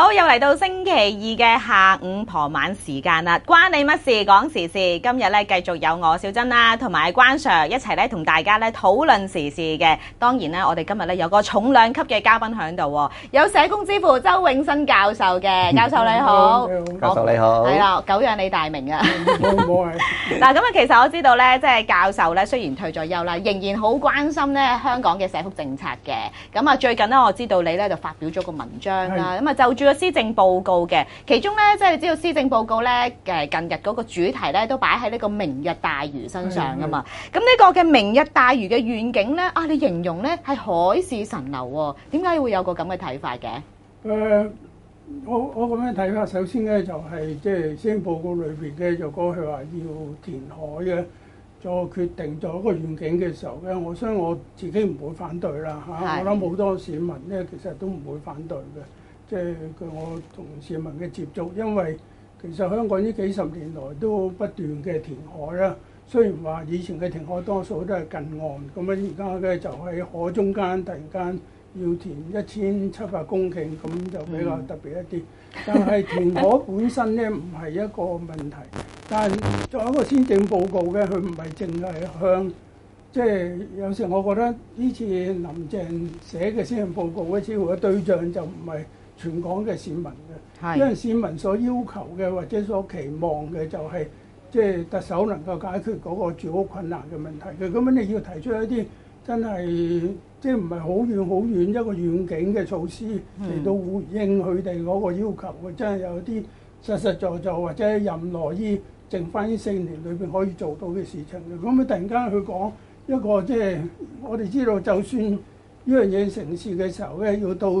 好，又嚟到星期二嘅下午傍晚時間啦，關你乜事講時事。今日咧繼續有我小珍啦，同埋關 Sir 一齊咧同大家咧討論時事嘅。當然咧，我哋今日咧有個重量級嘅嘉賓喺度喎，有社工之父周永新教授嘅。教授你好， 教授你好， 係啦，久仰你大名啊！ 冇係嗱，咁啊，其實我知道咧，即係教授咧，雖然退咗休啦，仍然好關心咧香港嘅社福政策嘅。咁啊，最近咧，我知道你咧就發表咗個文章啦，咁啊就住個施政報告嘅，其中咧即係你知道施政報告咧近日嗰個主題咧都擺喺呢個明日大嶼身上噶嘛。咁呢個嘅明日大嶼嘅願景咧，你形容咧係海市蜃樓喎，點解會有個咁嘅睇法嘅？ 我咁樣睇法，首先咧就係即係施政報告裏邊嘅，就講佢話要填海嘅，做決定做一個願景嘅時候咧，我相信我自己唔會反對啦嚇。我諗好多市民咧其實都唔會反對嘅，即係據我同市民嘅接觸，因為其實香港呢幾十年來都不斷嘅填海啦。雖然話以前嘅填海多數都係近岸，咁樣而家咧就喺海中間突然間要填1700公頃，咁就比較特別一啲。但係填海本身咧唔係一個問題，但係作為一個施政報告嘅，佢唔係淨係向，即係有時我覺得呢次林鄭寫嘅施政報告嘅似乎嘅對象就唔係全港嘅市民嘅，因為市民所要求嘅或者所期望嘅就係即係特首能夠解決嗰個住屋困難嘅問題嘅。咁樣你要提出一啲真係即係唔係好遠一個遠景嘅措施嚟到回應佢哋嗰個要求嘅，真係有啲實實在或者任內依剩翻呢4年裏邊可以做到嘅事情嘅。咁佢突然間佢講一個即係我哋知道，就算呢樣嘢成事嘅時候咧，要到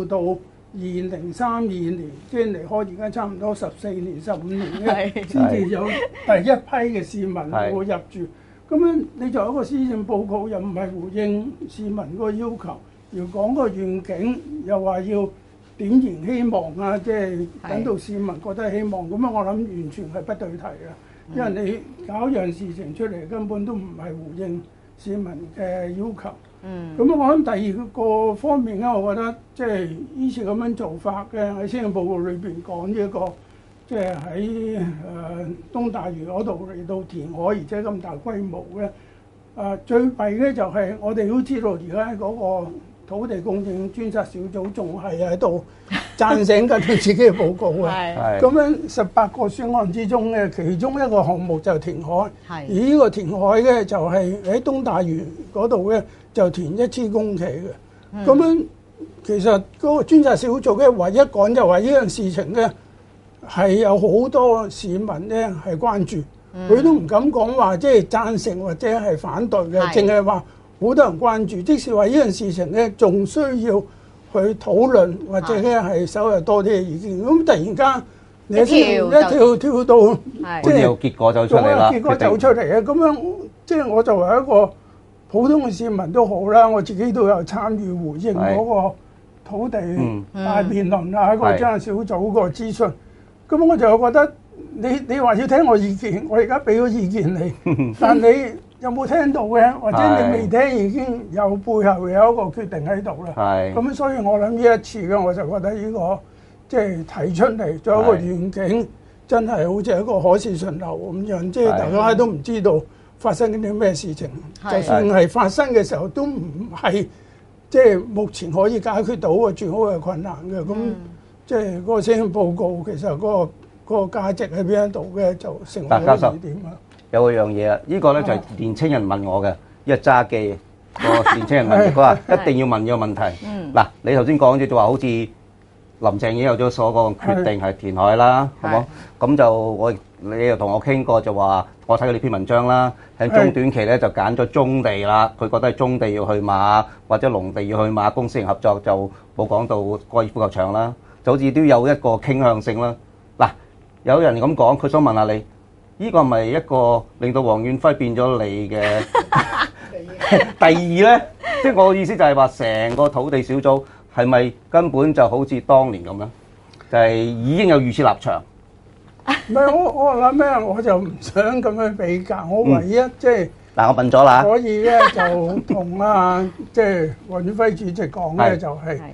2032年，即係離開而家差唔多14年、15年咧，先至有第一批嘅市民會入住。咁樣你作為一個施政報告，又唔係回應市民嗰個要求，要講個願景，又話要點燃希望啊！即係等到市民覺得希望，咁樣我諗完全係不對題嘅，因為你搞一樣事情出嚟，根本都唔係回應市民嘅要求。咁我諗第二個方面咧，我覺得即係呢次咁樣做法嘅喺施政報告裏邊講呢一個。即係喺東大嶼嗰度嚟到填海，而且咁大規模嘅。最弊咧就係我哋都知道，而家嗰個土地供應專責小組仲係喺度贊成緊佢自己嘅報告嘅。咁樣18個選項之中咧，其中一個項目就填海。而呢個填海咧就係喺東大嶼嗰度咧就填1000公頃嘅。咁樣其實嗰個專責小組嘅唯一講就話呢樣事情咧，係有好多市民咧係關注，佢都唔敢講話即係贊成或者係反對嘅，淨係話好多人關注。即使話呢樣事情咧，仲需要去討論或者咧係稍微多啲嘅意見。咁突然間你一跳到即係結果走出嚟啦， 結果走出嚟嘅咁樣，即係我作為一個普通嘅市民都好啦，我自己都有參與回應嗰個土地大辯論啊，喺個專責小組個諮詢。咁我就覺得你話要聽我意見，我而家俾咗意見你，但你有冇聽到嘅？或者你未聽已經有背後有一個決定喺度啦。咁所以我諗呢一次嘅我就覺得呢個即係提出嚟做一個願景，真係好似一個海市蜃樓咁樣，即係大家都唔知道發生緊啲咩事情。就算係發生嘅時候，都唔係即係目前可以解決到個住屋嘅困難嘅。咁即係嗰個施政報告，其實嗰個價值喺邊一度嘅，就成為咗疑點啊！ 有樣嘢啊，呢個咧就係年青人問我嘅，一揸機個年青人問，佢話一定要問呢個問題。嗱，你頭先講就話好似林鄭已經有咗所講決定係填海啦，係冇？咁就你又同我傾過就話，我睇過呢篇文章啦，喺中短期咧就揀咗棕地啦，佢覺得係棕地要去馬或者農地要去馬，公私營合作就冇講到高爾夫球場啦。就好似都有一個傾向性啦。嗱，有人咁講，佢想問下你，呢個係咪一個令到黃遠輝變咗你嘅第二咧？即係我嘅意思就係話，成個土地小組係咪根本就好似當年咁樣，就係已經有預設立場？ 唔係我諗咩？我就唔想咁樣比較。我唯一即係嗱，我問咗啦。 所以咧就同即係黃遠輝主席講咧就係。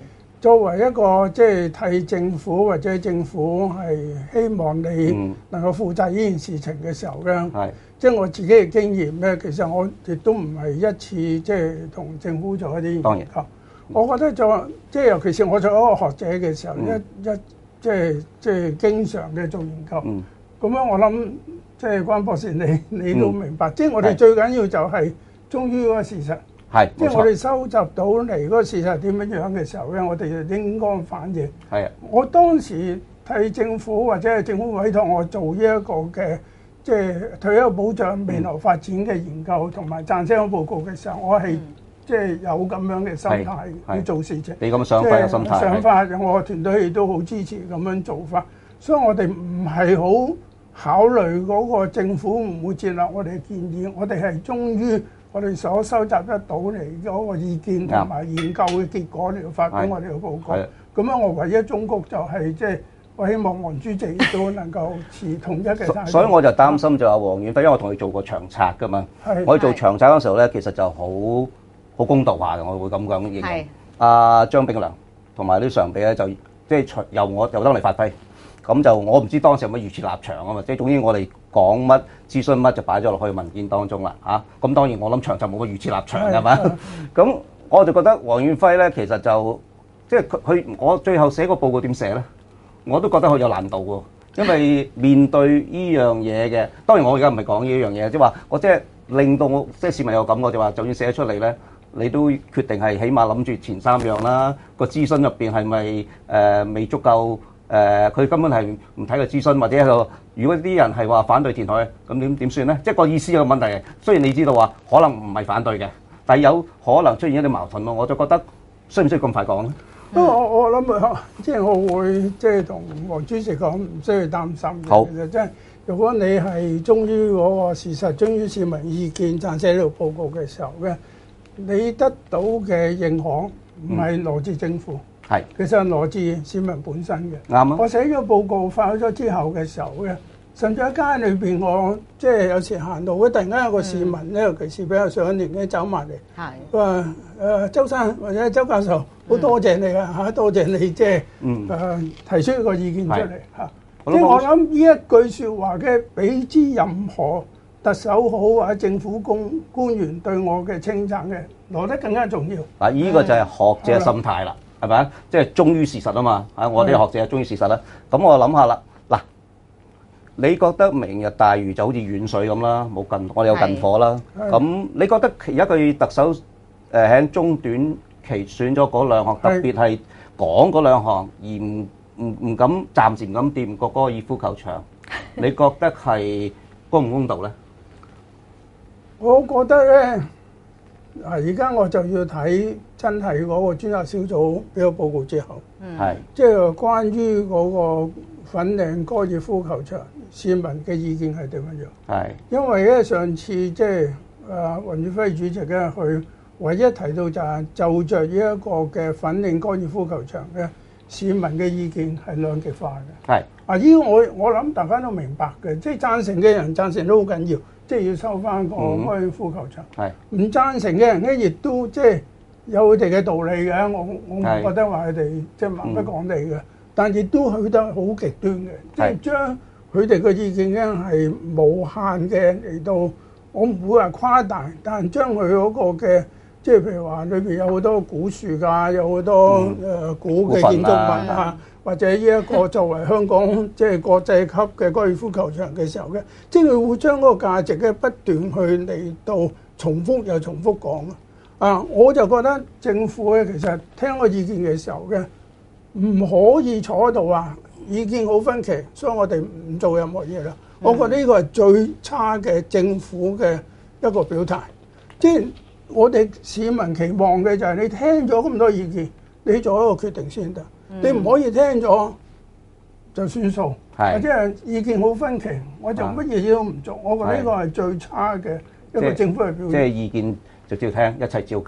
作為一個即係替政府或者政府係希望你能夠負責呢件事情嘅時候咧，即係我自己嘅經驗咧，其實我亦都唔係一次即係同政府做一啲研究。我覺得即係尤其是我做一個學者嘅時候，即係經常嘅做研究。咁樣我諗即係關博士你都明白，即係我哋最緊要就係忠於嗰個事實。即係我哋收集到嚟嗰個事實點樣樣嘅時候咧，我哋就應該反映。我當時替政府或者係政府委託我做呢一個嘅即係退休保障未來發展嘅研究同埋撰寫報告嘅時候，我係即係有咁樣嘅心態去做事情。 你咁嘅想法嘅心態。 想法，我團隊亦都好支持咁樣做法，所以我哋唔係好考慮嗰個政府唔會接納我哋嘅建議，我哋係忠於我哋所收集得到嚟嗰個意見同埋研究嘅結果嚟到發表我哋嘅報告。咁樣我唯一忠告就係即係我希望黃主席亦都能夠持統一嘅態度。所以我就擔心就話黃遠輝，因為我同佢做過長策㗎嘛。我哋做長策嗰時候咧，其實就好公道下嘅，我會咁講形容。阿張炳良同埋啲常秘咧，就即係由得嚟發揮。咁就我唔知當時有乜預設立場啊嘛，即係總之我哋講乜諮詢乜就擺咗落去文件當中啦嚇。咁當然我諗長就冇乜預設立場係嘛。咁我就覺得黃遠輝咧，其實就即係我最後寫個報告點寫咧，我都覺得好有難度喎。因為面對呢樣嘢嘅，當然我而家唔係講呢樣嘢，即係話我即係令到我即係市民有感覺就話，就算寫出嚟咧，你都決定係起碼諗住前3樣啦。個諮詢入邊係咪未足夠？佢根本係唔睇個諮詢，或者喺度。如果啲人係話反對填海，咁點算咧？即係個意思有個問題。雖然你知道話可能唔係反對嘅，但係有可能出現一啲矛盾咯。我就覺得需唔需要咁快講咧？ 不過我諗即係我會即係同黃主席講，唔需要擔心嘅。 好， 其實即係如果你係忠於嗰個事實，忠於市民意見，撰寫呢個報告嘅時候咧，你得到嘅認可唔係來自政府。其實係來自市民本身嘅。啱啊！我寫咗報告發咗之後嘅時候咧，甚至喺街裏邊，我即係有時行路，突然間有個市民咧，尤其是比較上一年紀走埋嚟，佢話周生或者周教授，好多謝你啊嚇，多謝你即係提出一個意見出嚟嚇。即係我諗呢一句説話嘅，比之任何特首好或者政府官員對我嘅稱讚嘅，來得更加重要。 嗱，呢個就係學者心態啦。係咪啊？即係忠於事實啊嘛！我哋學者係忠於事實啦。咁我諗下啦，嗱，你覺得明日大嶼就好似遠水咁啦，我哋有近火啦。咁你覺得而家佢特首喺中短期選咗嗰2項，特別係講嗰2項，而唔敢暫時唔敢掂個高爾夫球場，你覺得係公唔公道咧？ 我覺得咧。而家我就要睇真係嗰個專責小組俾個報告之後，即係關於嗰個粉嶺高爾夫球場市民嘅意見係點樣樣？因為咧上次即係黃遠輝主席咧，佢唯一提到就係就着呢一個嘅粉嶺高爾夫球場嘅市民嘅意見係兩極化嘅。呢個我諗大家都明白嘅，即係贊成嘅人贊成都好緊要。即係要收翻個高爾夫球場，唔贊成嘅人咧，亦都即係有佢哋嘅道理嘅。我唔覺得話佢哋即係蠻不講理嘅，但亦都去得好極端嘅，即係將佢哋嘅意見咧係無限嘅嚟到，我唔會話誇大，但係將佢嗰個嘅即係譬如話裏邊有好多古樹㗎，有好多古嘅建築物啊。或者呢一個作為香港即係國際級嘅高爾夫球場嘅時候嘅，即係佢會將嗰個價值咧不斷去嚟到重複又重複講啊！我就覺得政府咧其實聽個意見嘅時候嘅，唔可以坐喺度話意見好分歧，所以我哋唔做任何嘢啦。我覺得呢個係最差嘅政府嘅一個表態。即係我哋市民期望嘅就係你聽咗咁多意見，你做一個決定先得。你唔可以聽咗就算數，或者係意見好分歧，我就乜嘢都唔做。我覺得呢個係最差嘅一個政府嘅表現。 即係意見就照聽，一切照舊。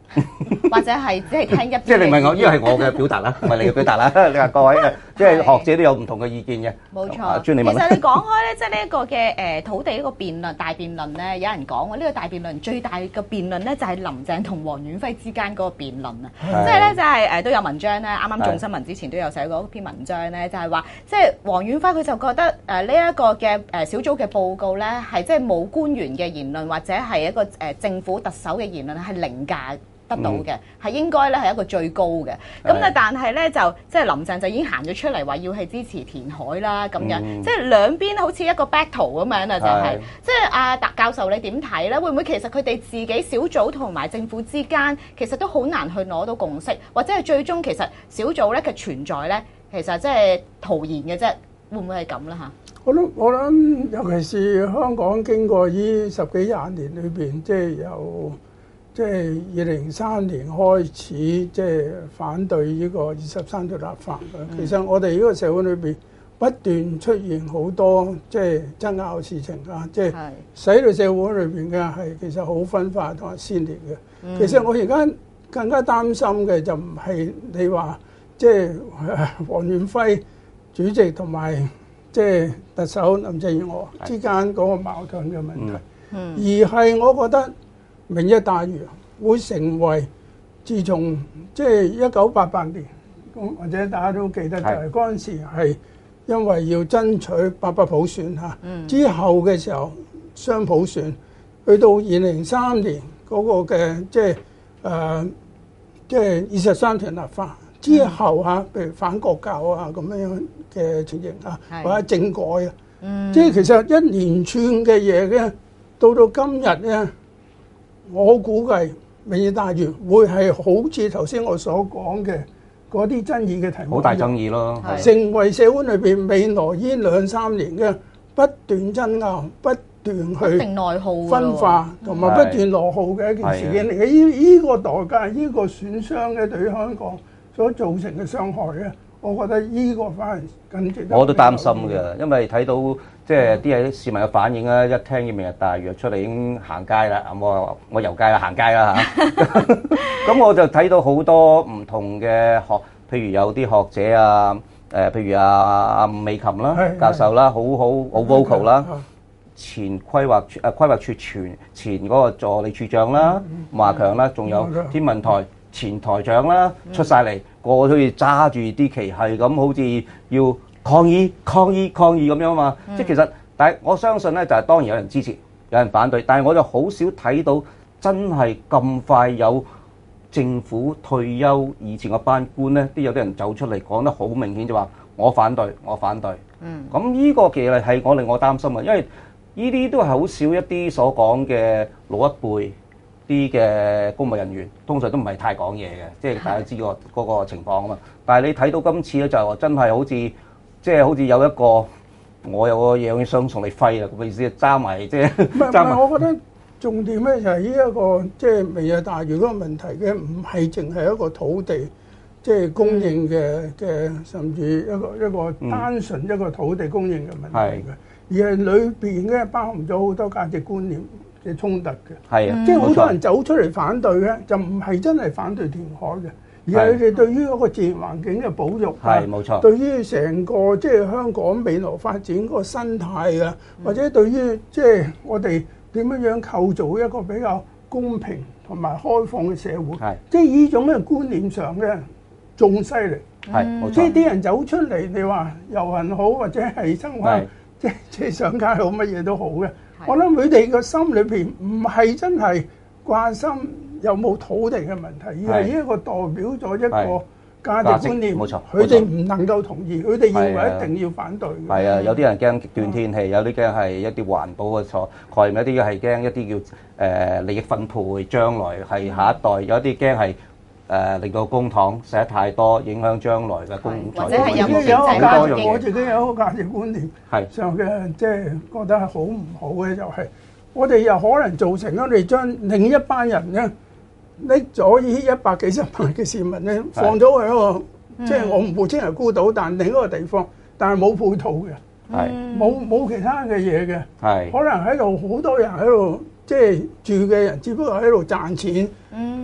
或者係只係聽一邊嘅意見？ 即係你問我，呢個係我嘅表達啦，唔係你嘅表達啦。你話各位即係學者都有唔同嘅意見嘅。 冇錯。 阿專你問啦。 其實你講開咧，即係呢一個嘅土地呢個辯論大辯論咧，有人講喎，呢個大辯論最大嘅辯論咧就係林鄭同黃遠輝之間嗰個辯論啊。即係咧就係都有文章咧，啱啱眾新聞之前都有寫過一篇文章咧，就係話即係黃遠輝佢就覺得呢一個嘅小組嘅報告咧係即係冇官員嘅言論或者係一個政府特首嘅言論係凌駕得到嘅，係應該咧係一個最高嘅。咁咧，但係咧就即係林鄭就已經行咗出嚟話要係支持填海啦咁樣，即係兩邊好似一個 battle 咁樣啊，就係即係阿達教授你點睇咧？會唔會其實佢哋自己小組同埋政府之間其實都好難去攞到共識，或者係最終其實小組咧嘅存在咧，其實即係徒然嘅啫，會唔會係咁咧嚇？ 我諗，尤其是香港經過呢10幾20年裏邊，即係由即係2003年開始，即係反對呢個23條立法嘅。其實我哋呢個社會裏邊不斷出現好多即係爭拗事情啊，即係使到社會裏邊嘅係其實好分化同埋撕裂嘅。其實我而家更加擔心嘅就唔係你話即係黃遠輝主席同埋即係特首林鄭月娥之間嗰個矛盾嘅問題，而係我覺得明日大嶼會成為自從即係1988年，或者大家都記得就係嗰陣時係因為要爭取8%普選嚇，之後嘅時候雙普選，去到2003年嗰個嘅即係23條立法之後嚇，譬如反國教啊咁樣嘅情形啊，或者政改啊，即係其實一連串嘅嘢咧，到今日咧，我估計明日大嶼會係好似頭先我所講嘅嗰啲爭議嘅題目， 好大爭議咯， 成為社會裏邊未來呢2-3年嘅不斷爭拗、不斷去分化同埋不斷內耗嘅一件事件嚟嘅。呢個代價、呢個損傷咧，對於香港所造成嘅傷害咧，我覺得呢個反而更值得。我都擔心嘅， 因為睇到即係啲市民嘅反應咧，一聽見明日大嶼出嚟已經行街啦，我遊街啦，行街啦嚇。咁我就睇到好多唔同嘅譬如有啲學者啊，譬如阿伍美琴啦教授啦，好 vocal 啦，前規劃處前嗰個助理處長啦，馬華強啦，仲有天文台前台長啦，出晒嚟，個個都要揸住啲旗，係咁好似要抗議咁樣嘛。即係其實，但係我相信咧，就係當然有人支持，有人反對，但係我就好少睇到真係咁快有政府退休以前嗰班官咧，有啲人走出嚟講得好明顯，就話我反對。咁呢個其實係令我擔心啊，因為呢啲都係好少一啲所講嘅老一輩啲嘅公務人員，通常都唔係太講嘢嘅，即係大家知嗰個情況啊嘛。但係你睇到今次咧，就真係好似即係好似有一個我有個嘢想同你揮啦，咁嘅意思揸埋即係。唔係，我覺得重點咧就係呢一個即係明日大嶼嗰個問題嘅，唔係淨係一個土地即係供應嘅，甚至一個單純一個土地供應嘅問題嘅，而係裏邊咧包含咗好多價值觀念嘅衝突嘅。係啊，即係好多人走出嚟反對咧，就唔係真係反對填海嘅，而係佢哋對於嗰個自然環境嘅保育，係冇錯。對於成個即係香港未來發展嗰個生態啊，或者對於即係我哋點樣構造一個比較公平同埋開放嘅社會，即係呢種嘅觀念上咧仲犀利。係冇錯。即係啲人走出嚟，你話遊行好或者係生活，即係上街好，乜嘢都好嘅。我諗佢哋個心裏邊唔係真係關心有冇土地嘅問題，而係一個代表咗一個價值觀念。冇錯，佢哋唔能夠同意，佢哋認為一定要反對。係啊，有啲人驚極端天氣，有啲驚係一啲環保嘅概念，有啲係驚一啲叫利益分配，將來係下一代，有一啲驚係令到公帑使得太多，影響將來嘅公財。或者係有好多樣嘢。我自己有一個價值觀念上嘅，即係覺得係好唔好嘅，就係我哋又可能造成我哋將另一班人咧拎咗呢100幾十萬嘅市民咧放咗去一個，即係我唔會稱為孤島，但另一個地方，但係冇配套嘅，冇其他嘅嘢嘅，可能喺度好多人喺度，即係住嘅人，只不過喺度賺錢。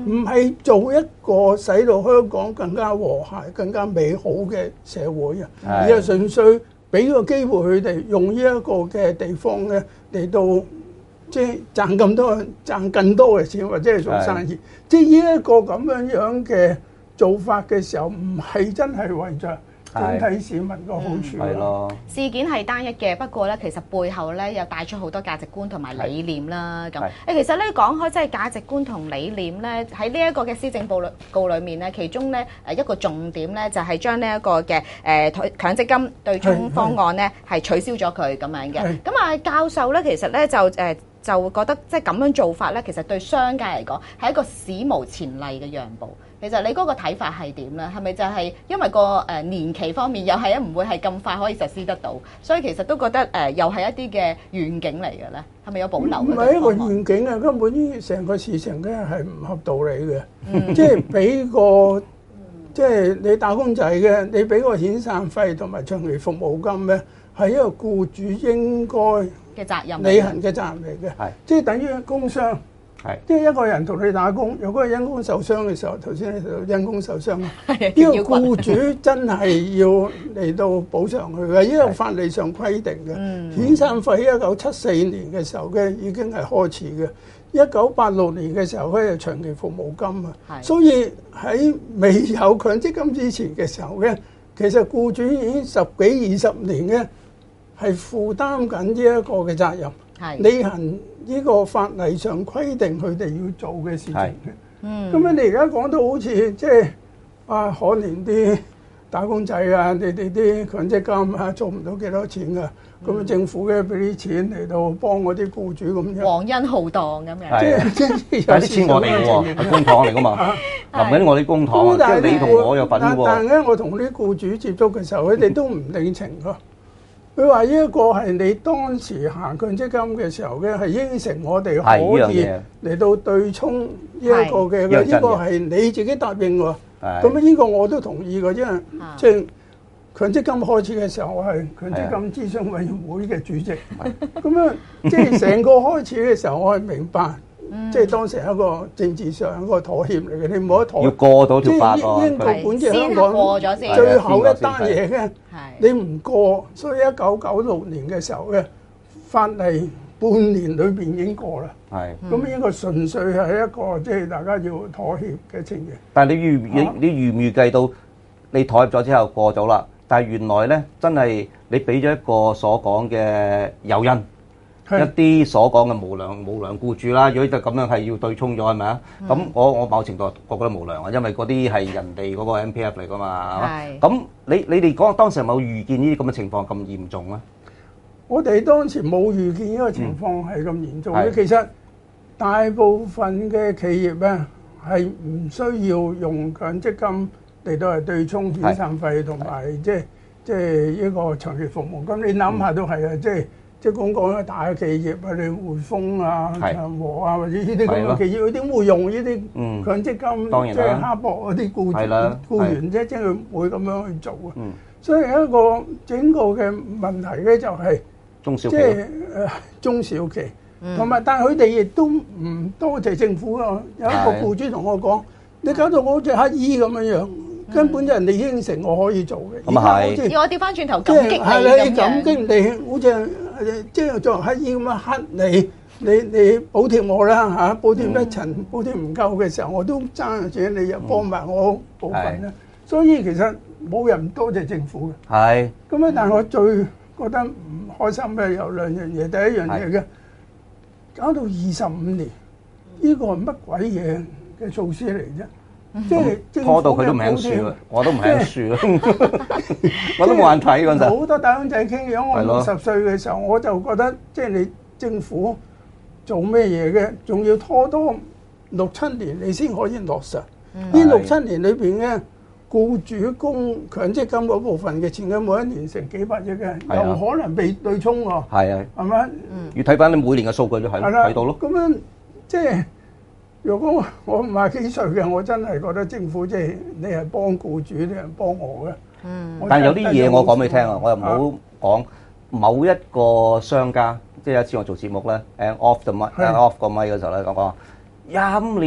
唔係做一個使到香港更加和諧、更加美好嘅社會啊，而係純粹俾個機會佢哋用呢一個嘅地方咧嚟到即係賺更多嘅錢，或者係做生意。即係呢一個咁樣嘅做法嘅時候，唔係真係為着整體市民個好處咯。 事件係單一嘅，不過咧其實背後咧又帶出好多價值觀同埋理念啦。咁其實咧講開即係價值觀同理念咧，喺呢一個嘅施政報告裏面咧，其中咧一個重點咧就係將呢一個嘅強積金對沖方案咧係取消咗佢咁樣嘅。咁啊教授咧其實咧就會覺得即係咁樣做法咧，其實對商界嚟講係一個史無前例嘅讓步。其實你嗰個睇法係點咧？係咪就係因為個年期方面又係唔會係咁快可以實施得到，所以其實都覺得又係一啲嘅願景嚟嘅咧？係咪有保留？ 唔係一個願景啊！根本呢成個事情咧係唔合道理嘅。即係俾個即係你打工仔嘅，你俾個遣散費同埋長期服務金咧，係一個僱主應該嘅責任， 履行嘅責任嚟嘅。即係等於工傷。即係一個人同你打工，如果係因公受傷嘅時候，頭先你提到因公受傷，呢個僱主真係要嚟到補償佢嘅，因為法例上規定嘅。遣散費1974年嘅時候咧已經係開始嘅，1986年嘅時候咧係長期服務金啊。所以喺未有強積金之前嘅時候咧，其實僱主已經10幾20年咧係負擔緊呢一個嘅責任，履行呢個法例上規定佢哋要做嘅事情嘅。咁樣你而家講到好似即係可憐啲打工仔啊，你哋啲強積金啊做唔到幾多錢㗎，咁政府嘅俾啲錢嚟到幫嗰啲僱主咁樣， 皇恩浩蕩咁樣。 但係啲錢我哋嘅喎，係公帑嚟㗎嘛，臨緊我啲公帑啊，即係你同我有份喎。 但係咧，我同啲僱主接觸嘅時候，佢哋都唔領情㗎。佢話呢一個係你當時行強積金嘅時候嘅，係應承我哋可以嚟到對沖呢一個嘅，呢個係你自己答應喎。咁呢個我都同意嘅，因為即係強積金開始嘅時候，我係強積金諮詢委員會嘅主席。咁樣即係成個開始嘅時候，我係明白，即係當時係一個政治上一個妥協嚟嘅，你冇得妥。 要過到條法喎， 英國管治香港過咗先， 最後一單嘢嘅。你唔過，所以1996年嘅時候嘅法例半年裏邊已經過啦。咁呢個純粹係一個即係大家要妥協嘅情形。 但係你預唔預計到你妥協咗之後過咗啦？但係原來咧真係你俾咗一個所講嘅誘因。一啲所講嘅無良僱主啦，如果就咁樣係要對沖咗係咪啊？咁我某程度覺得無良啊，因為嗰啲係人哋嗰個 MPF 嚟㗎嘛。咁你哋講當時係冇預見呢啲咁嘅情況咁嚴重咧？ 我哋當時冇預見呢個情況係咁嚴重嘅。其實大部分嘅企業咧係唔需要用強積金嚟到係對沖遣散費同埋即係呢個長期服務金。你諗下都係啊，即係講咧，大嘅企業啊，你匯豐啊、長和啊，或者呢啲咁嘅企業，佢點會用呢啲強積金？即係刻薄嗰啲僱員啫，即係佢唔會咁樣去做啊。所以一個整個嘅問題咧，就係中小企， 即係中小企，同埋但係佢哋亦都唔多謝政府啊。有一個僱主同我講：你搞到我好似乞衣咁樣樣。根本就人哋應承我可以做嘅， 咁係要我調翻轉頭感激你咁樣。 係啦，你感激你，好似即係作為乞衣咁樣乞你補貼我啦嚇，補貼一層，補貼唔夠嘅時候，我都爭錢，你又幫埋我部分啦。所以其實冇人多謝政府嘅。 係。咁樣，但係我最覺得唔開心嘅有兩樣嘢，第一樣嘢嘅搞到25年，呢個係乜鬼嘢嘅措施嚟啫？即係拖到佢都唔肯輸啦，我都唔肯輸啦，我都冇眼睇嗰陣。 好多打工仔傾嘅，我60歲嘅時候，我就覺得即係你政府做咩嘢嘅，仲要拖多6、7年你先可以落實。呢6、7年裏邊嘅僱主供強積金嗰部分嘅錢，每一年成幾百億嘅，又可能被對沖喎。係啊，係咪？ 要睇翻你每年嘅數據都係睇到咯。 咁樣即係。如果我50幾歲嘅，我真係覺得政府即係你係幫僱主，你係幫我嘅。 但係有啲嘢我講俾你聽啊，我又唔好講某一個商家，即係有一次我做節目咧，off 個咪嗰時候咧，講25年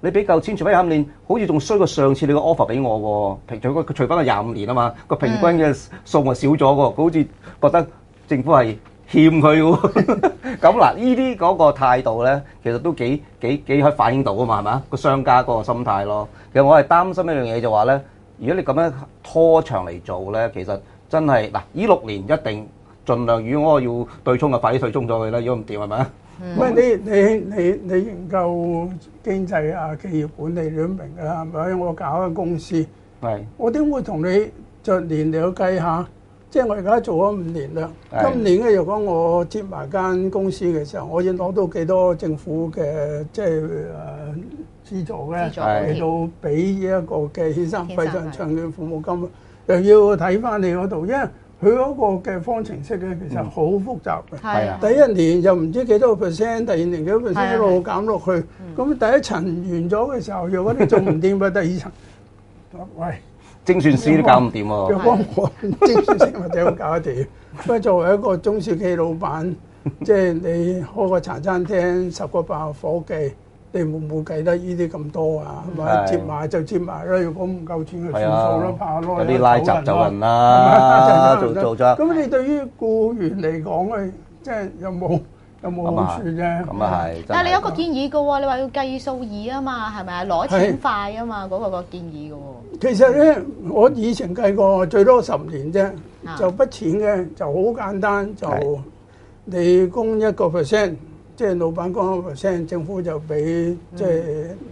你俾夠錢，除非25年，好似仲衰過上次你個 offer 俾我喎。佢除翻個25年啊嘛，個平均嘅數目少咗喎，佢好似覺得政府係欠佢喎。咁嗱，呢啲嗰個態度咧，其實都幾可以反映到啊嘛，係咪？個商家嗰個心態咯。其實我係擔心一樣嘢就話咧，如果你咁樣拖長嚟做咧，其實真係嗱，呢6年一定盡量，如果我要對沖就快啲對沖咗佢啦，如果唔掂係咪啊？ 唔係你研究經濟啊、企業管理你都明㗎啦，係咪？我搞間公司，我點會同你逐年嚟去計下？即係我而家做咗5年啦，今年咧如果我接埋間公司嘅時候，我要攞到幾多政府嘅即係資助嘅嚟到俾一個嘅遣散費同長期服務金，又要睇翻你嗰度，因為佢嗰個嘅方程式咧其實好複雜嘅。第一年又唔知幾多個 percent， 第二年幾多 percent 一路減落去，咁第一層完咗嘅時候，如果你做唔掂嘅第二層，喂。 精算師都搞唔掂喎， 若果我精算師或者我搞得掂，不過作為一個中小企老闆，即係你開個茶餐廳10個8個伙計，你會唔會計得呢啲咁多啊？係咪接埋就接埋啦？如果唔夠錢就算數啦，怕攞有啲拉閘就人啦，做咗。 咁你對於僱員嚟講咧，即係有冇好處啫？ 咁啊係。 但係你有個建議嘅喎，你話要計數易啊嘛，係咪啊？攞錢快啊嘛，嗰個建議嘅喎。 其實咧，我以前計過最多10年啫，就筆錢嘅就好簡單，就你供1%，即係老闆供1%，政府就俾即係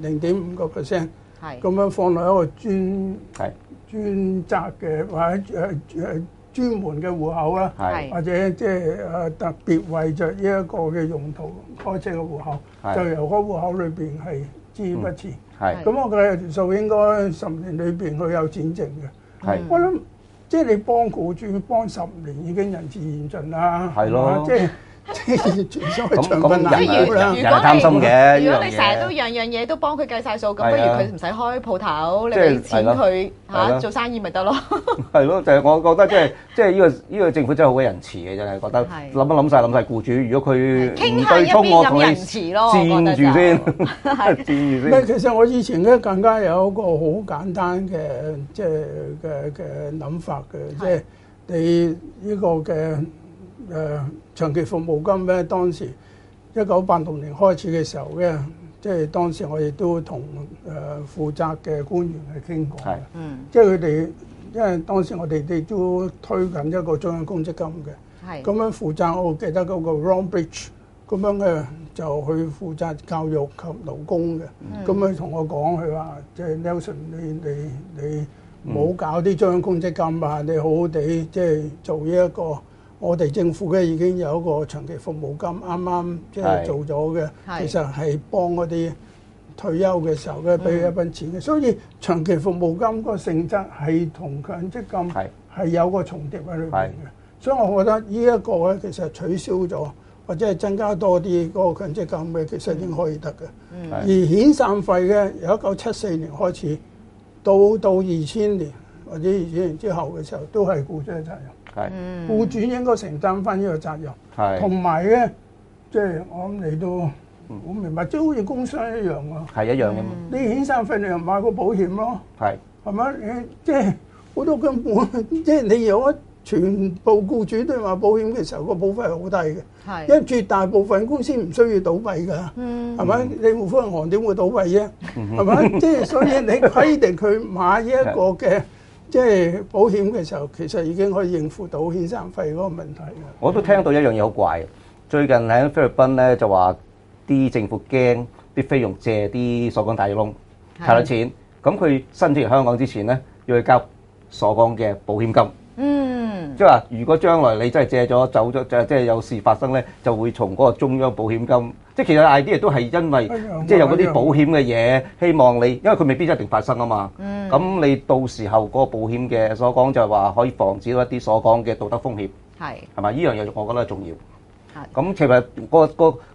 0.5%，咁樣放落一個專責嘅或者專門嘅戶口啦，或者即係特別為着呢一個嘅用途開設嘅戶口，就由嗰戶口裏邊係支筆錢。咁我計條數應該10年裏邊佢有錢剩嘅。我諗即係你幫僱主幫10年已經仁至義盡啦。係咯，即係全數係長貧難顧啦。 人係貪心嘅。 如果你成日都樣嘢都幫佢計晒數，咁不如佢唔使開鋪頭，你俾錢佢做生意咪得咯。 係咯，就係我覺得即係呢個政府真係好鬼仁慈嘅，真係覺得諗晒僱主，如果佢唔對沖我同你佔住先，佔住先。 其實我以前咧更加有一個好簡單嘅即係嘅諗法嘅，即係你呢個嘅長期服務金咧，當時1986年開始嘅時候咧，即係當時我亦都同負責嘅官員係傾過嘅，即係佢哋，因為當時我哋都推緊一個中央公積金嘅，咁樣負責我記得嗰個 Ron Bridge 咁樣嘅就去負責教育及勞工嘅，咁佢同我講佢話，即係 Nelson 你唔好搞啲中央公積金啊，你好好地即係做呢一個。我哋政府嘅已經有一個長期服務金，啱啱即係做咗嘅，其實係幫嗰啲退休嘅時候嘅俾一筆錢嘅，所以長期服務金個性質係同強積金係有個重疊喺裏邊嘅，所以我覺得呢一個咧其實取消咗或者係增加多啲嗰個強積金嘅，其實已經可以得嘅。而遣散費嘅由1974年開始到2000年或者2000年之後嘅時候，都係僱主嘅責任。僱主應該承擔翻呢個責任，同埋咧，即係我諗你都好明白，即係好似工傷一樣喎。係一樣嘅嘛。你遣散費你又買個保險咯，係咪？你即係好多根本，即係你如果全部僱主都買保險嘅時候，個保費係好低嘅，因為絕大部分公司唔需要倒閉㗎，係咪？你匯豐銀行點會倒閉啫？係咪？即係所以你規定佢買呢一個嘅。即係保險嘅時候，其實已經可以應付到遣散費嗰個問題嘅。 我都聽到一樣嘢好怪，最近喺菲律賓咧就話啲政府驚啲菲傭借啲所講大耳窿太多錢，咁佢申請嚟香港之前咧要去交所講嘅保險金。即係話如果將來你真係借咗走咗，即係有事發生咧，就會從嗰個中央保險金。即係其實 idea 都係因為即係有嗰啲保險嘅嘢，希望你因為佢未必一定發生啊嘛。咁你到時候嗰個保險嘅所講就係話可以防止到一啲所講嘅道德風險。係咪？呢樣嘢我覺得係重要。咁其實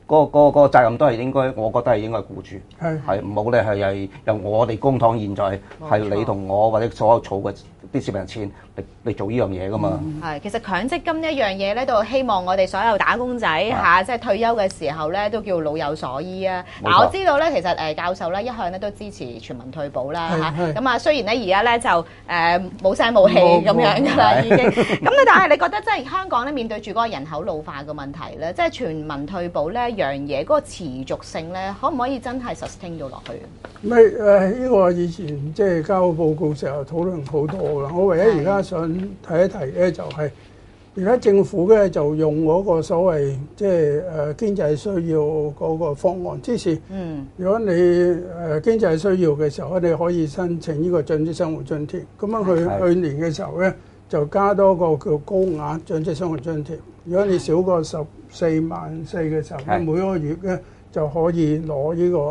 個責任都係應該，我覺得係應該係僱主， 係唔好咧係由我哋公帑現在係你同我或者所有儲嘅啲市民錢嚟做呢樣嘢噶嘛。 係，其實強積金一樣嘢咧，都希望我哋所有打工仔嚇，即係退休嘅時候咧，都叫老有所依啊。嗱，我知道咧，其實教授咧一向咧都支持全民退保啦嚇。咁啊，雖然咧而家咧就冇聲冇氣咁樣噶啦已經。咁咧，但係你覺得即係香港咧面對住嗰個人口老化嘅問題咧，即係全民退保呢一樣嘢嗰個持續性咧，可唔可以真係 sustain 到落去？ 咪呢個以前即係交報告時候討論好多啦。我唯一而家想提一提咧，就係而家政府咧就用嗰個所謂即係經濟需要嗰個方案，即是如果你經濟需要嘅時候，你可以申請呢個長者生活津貼。咁樣佢去年嘅時候咧就加多個叫高額長者生活津貼。如果你少過14萬4嘅時候，每個月咧就可以攞呢個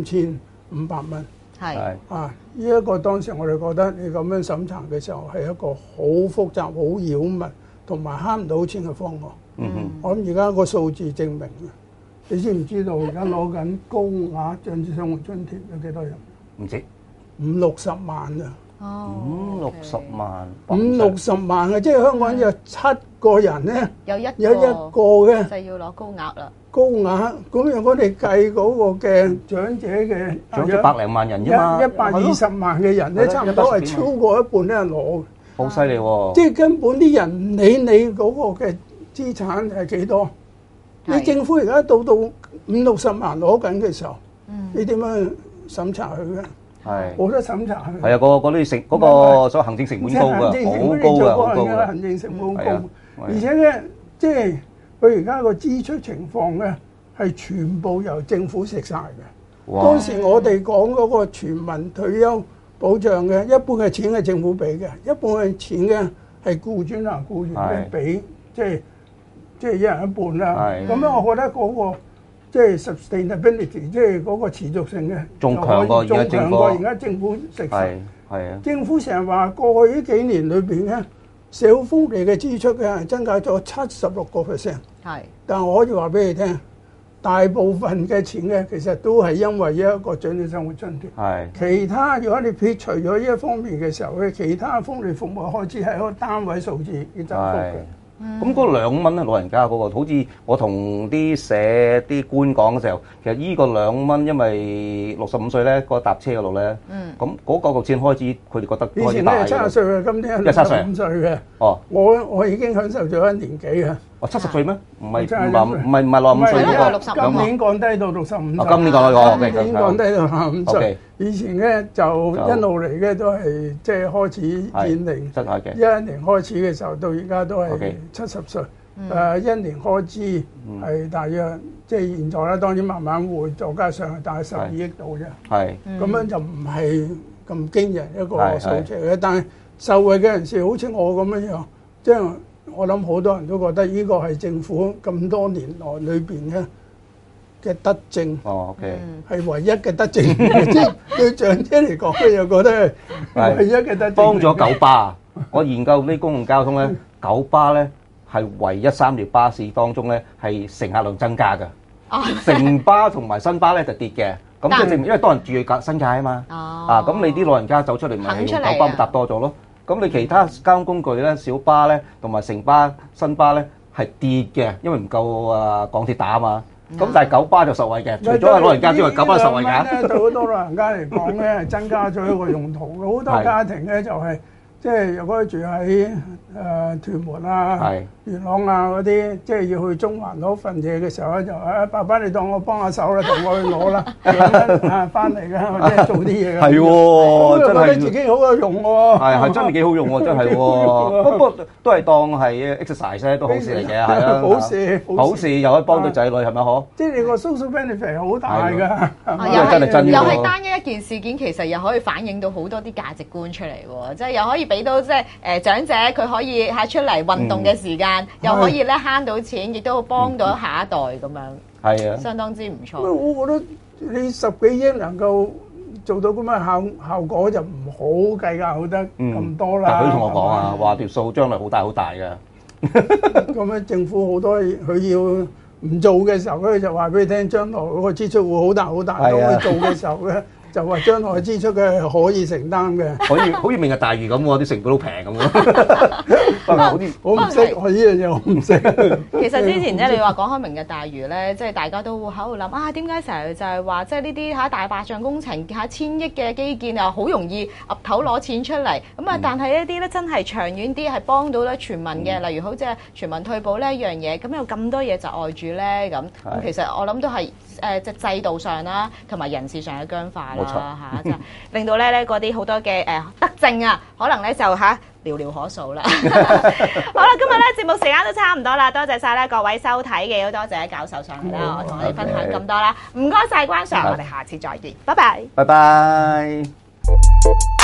3500蚊。 係啊！呢一個當時我哋覺得你咁樣審查嘅時候係一個好複雜、好擾民同埋慳唔到錢嘅方案。我諗而家個數字證明嘅，你知唔知道而家攞緊高額長者生活津貼有幾多人？ 唔知 50-60萬啊！ 哦 ，60萬 50-60萬啊！即係香港有7個人咧， 有一個嘅就要攞高額啦。 高額咁，如果你計嗰個嘅長者嘅長者100零萬人啫嘛 ，120萬嘅人咧，差唔多係超過一半咧攞， 好犀利喎！ 即係根本啲人唔理你嗰個嘅資產係幾多，你政府而家到50-60萬攞緊嘅時候，你點樣審查佢嘅？ 係冇得審查佢。 係啊，嗰個所謂行政成本高㗎，好高㗎，好高㗎。 行政成本高，而且咧，即係佢而家個支出情況咧，係全部由政府食晒嘅。當時我哋講嗰個全民退休保障嘅，一半嘅錢係政府俾嘅，一半嘅錢嘅係僱主同僱員咧俾，即係一人一半啦。咁樣我覺得嗰個即係 sustainability， 即係嗰個持續性嘅， 仲強過而家政府食晒。 係啊！ 政府成日話過去呢幾年裏邊咧，社會福利嘅支出嘅增加咗76%。 係， 但係我可以話俾你聽，大部分嘅錢咧，其實都係因為一個長者生活津貼。 係。其他如果你撇除咗呢一方面嘅時候咧，其他福利服務開支係一個單位數字嘅增幅嘅。 咁嗰2蚊咧，老人家嗰個，好似我同啲官講嘅時候，其實依個2蚊，因為65歲咧，嗰搭車嗰度咧，咁嗰個錢開支，佢哋覺得開始大。 以前70歲嘅，今年65歲嘅。哦，我已經享受咗1年幾啊。 70歲咩？唔係65歲嗰個。 今年降低到65歲。 今年降低咗， 今年降低到65歲。以前咧就一路嚟嘅都係即係開始年齡，11年開始嘅時候到而家都係70歲。一年開支係大約即係現在啦，當然慢慢會再加上，大概12億度啫。係咁樣就唔係咁驚人一個數字嘅，但係受惠嘅人士好似我咁樣樣，即係我諗好多人都覺得呢個係政府咁多年來裏邊嘅德政。 哦，OK， 係唯一嘅德政，即係對長者嚟講，佢又覺得係唯一嘅德政。 幫咗九巴，我研究啲公共交通咧，九巴咧係唯一3條巴士當中咧係乘客量增加嘅，城巴同埋新巴咧就跌嘅。咁即係證明，因為多人住喺新界啊嘛。咁你啲老人家走出嚟咪用九巴搭多咗咯。咁你其他交通工具咧，小巴咧同埋城巴、新巴咧係跌嘅，因為唔夠港鐵打啊嘛。咁但係九巴就受惠嘅，除咗係老人家之外，九巴受惠㗎。 對好多老人家嚟講咧，係增加咗一個用途嘅。好多家庭咧就係即係如果住喺屯門啊、元朗啊嗰啲，即係要去中環攞份嘢嘅時候咧，就爸爸你當我幫下手啦，同我去攞啦，翻嚟㗎，或者做啲嘢㗎。係喎，真係覺得自己好有用喎。 係真係幾好用喎，真係喎。不過都係當係 exercise 咧，都好事嚟嘅，係啊。好事又可以幫到仔女，係咪嗬？ 即係你個 social benefit 好大㗎。 真係真又係單一件事件，其實又可以反映到好多啲價值觀出嚟喎，即係又可以俾到即係長者佢可以出嚟運動嘅時間，又可以咧慳到錢，亦都幫到下一代咁樣， 係啊， 相當之唔錯。 我覺得你10幾億能夠做到咁嘅效果，就唔好計較得咁多啦。 佢同我講啊，話條數將來好大好大㗎。 咁樣政府好多佢要唔做嘅時候咧，就話俾你聽，將來嗰個支出會好大好大。 係啊當佢做嘅時候咧，就話將來嘅支出嘅係可以承擔嘅。 好似明日大嶼咁喎，啲成本好平咁喎。好似我唔識，我呢樣嘢我唔識。 其實之前咧，你話講開明日大嶼咧，即係大家都會喺度諗啊，點解成日就係話即係呢啲嚇大白象工程嚇千億嘅基建啊，好容易岌頭攞錢出嚟咁啊？但係一啲咧真係長遠啲係幫到咧全民嘅，例如好似全民退保呢一樣嘢，咁有咁多嘢就礙住咧咁。咁其實我諗都係即係制度上啦，同埋人事上嘅僵化啦嚇，就令到咧嗰啲好多嘅德政啊，可能咧就嚇寥寥可數啦。好啦，今日咧節目時間都差唔多啦，多謝晒咧各位收睇嘅，好多謝教授上嚟啦，我同我哋分享咁多啦，唔該晒關 Sir，我哋下次再見，拜拜。 拜拜。